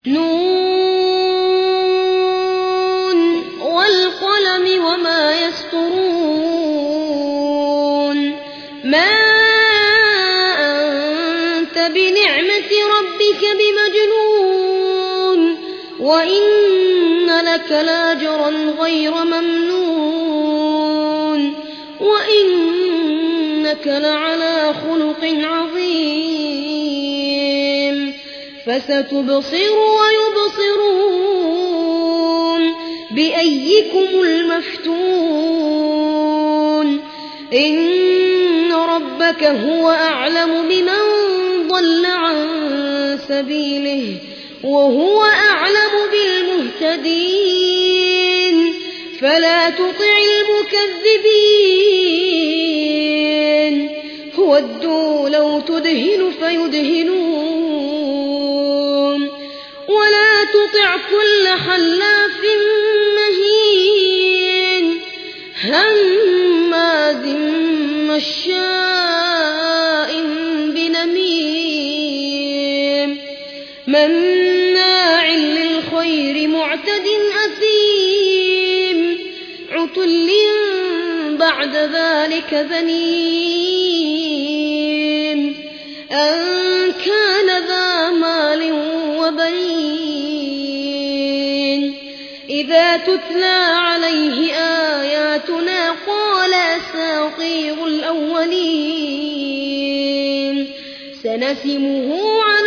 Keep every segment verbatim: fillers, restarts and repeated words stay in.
نون والقلم وما يسطرون ما أنت بنعمة ربك بمجنون وإن لك لاجرا غير ممنون وإنك لعلى خلق عظيم فستبصر ويبصرون بأيكم المفتون إن ربك هو أعلم بمن ضل عن سبيله وهو أعلم بالمهتدين فلا تطع المكذبين ودوا لو تدهن فيدهنون ولا تطع كل حلاف مهين هماز مشاء بنميم مناع للخير معتد أثيم عتل بعد ذلك زنيم أن كان ذا مال وبنين إذا تتلى عليه آياتنا قال أساطير الأولين سنسمه على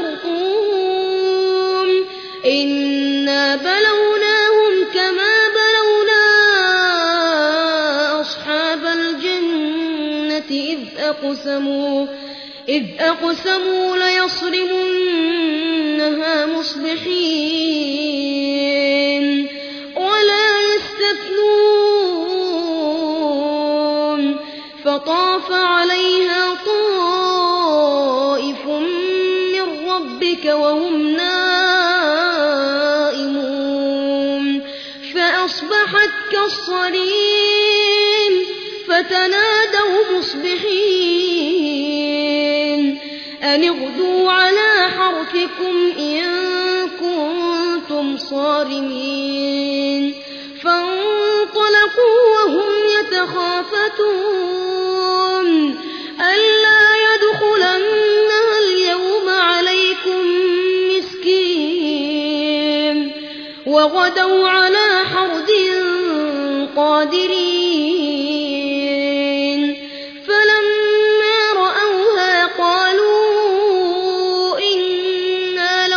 الخرطوم إنا بلوناهم كما بلونا أصحاب الجنة إذ أقسموا إذ أقسموا ليصرمنها مصبحين ولا يستثنون فطاف عليها طائف من ربك وهم نائمون فأصبحت كالصريم فتنادوا مصبحين أن اغدوا على حرثكم إن كنتم صارمين فانطلقوا وهم يتخافتون ألا يدخلنها اليوم عليكم مسكين وغدوا على حرد قادرين فلما رأوها قالوا إنا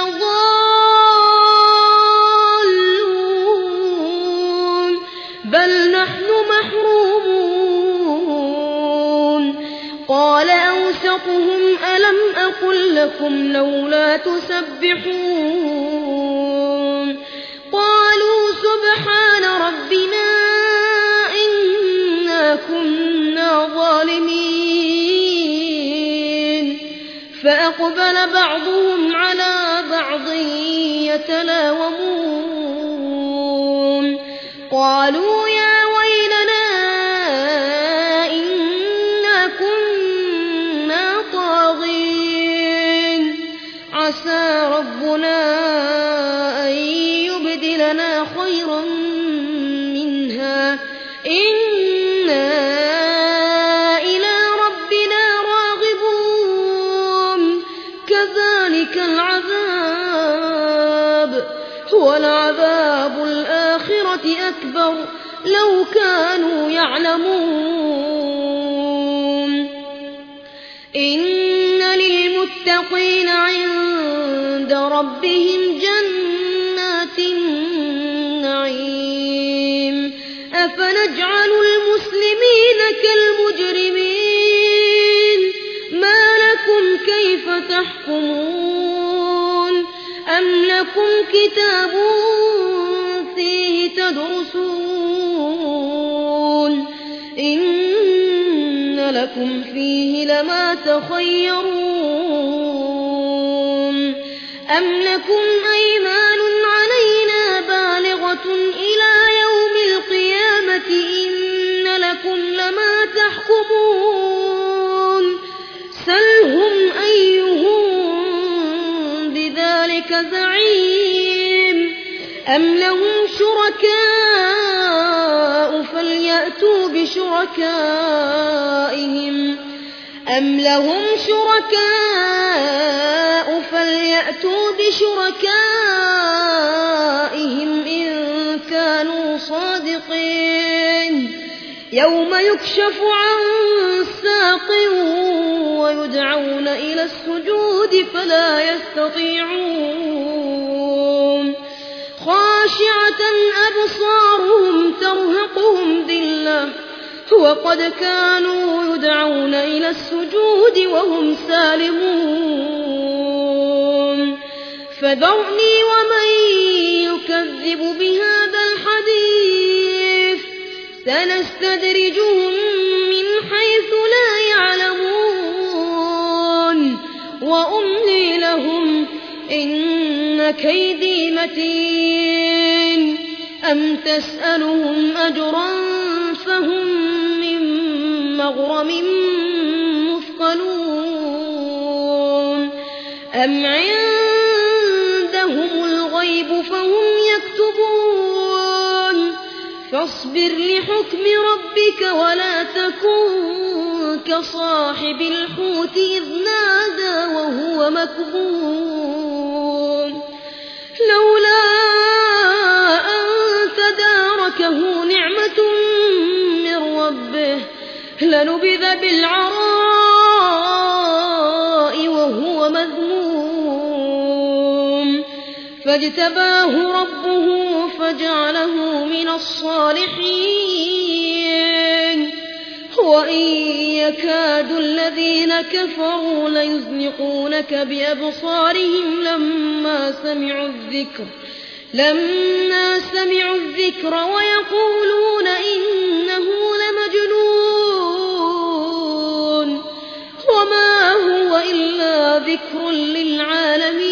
لضالون بل نحن محرومون قال أوسطهم ألم أقل لكم لولا تسبحون قالوا سبحان ربنا إنا كنا ظالمين فأقبل بعضهم على بعض يتلاومون قالوا يا ويلنا إنا كنا طاغين عسى ربنا أن يبدلنا خيرا منها إنا إلى ربنا راغبون كذلك العذاب ولعذاب الآخرة أكبر لو كانوا يعلمون إن للمتقين عند ربهم جنات النعيم أفنجعل المسلمين كالمجرمين ما لكم كيف تحكمون أم لكم كتاب فيه تدرسون إن لكم فيه لما تخيرون أم لكم أيمان علينا بالغة إلى يوم القيامة إن لكم لما تحكمون سلهم أيهم بذلك زعيم أم لهم شركاء فليأتوا بشركائهم أم لهم شركاء فليأتوا بشركائهم إن كانوا صادقين يوم يكشف عن ساق ويدعون إلى السجود فلا يستطيعون خاشعة أبصارهم ترهقهم ذلة وقد كانوا يدعون إلى السجود وهم سالمون فذرني ومن يكذب بهذا الحديث سنستدرجهم من حيث لا يعلمون وأملي لهم إن كيدي متين أم تسألهم أجرا فهم من مغرم مثقلون أم عندهم الغيب فهم يكتبون فاصبر لحكم ربك ولا تكن كصاحب الحوت إذ نادى وهو مكظوم لولا أن تداركه نعمة من ربه لنبذ بالعراء وهو مذموم فاجتباه ربه فجعله من الصالحين وإن يكاد الذين كفروا ليزلقونك بأبصارهم لما سمعوا الذكر لما سمعوا الذكر ويقولون إنه لمجنون وما هو إلا ذكر للعالمين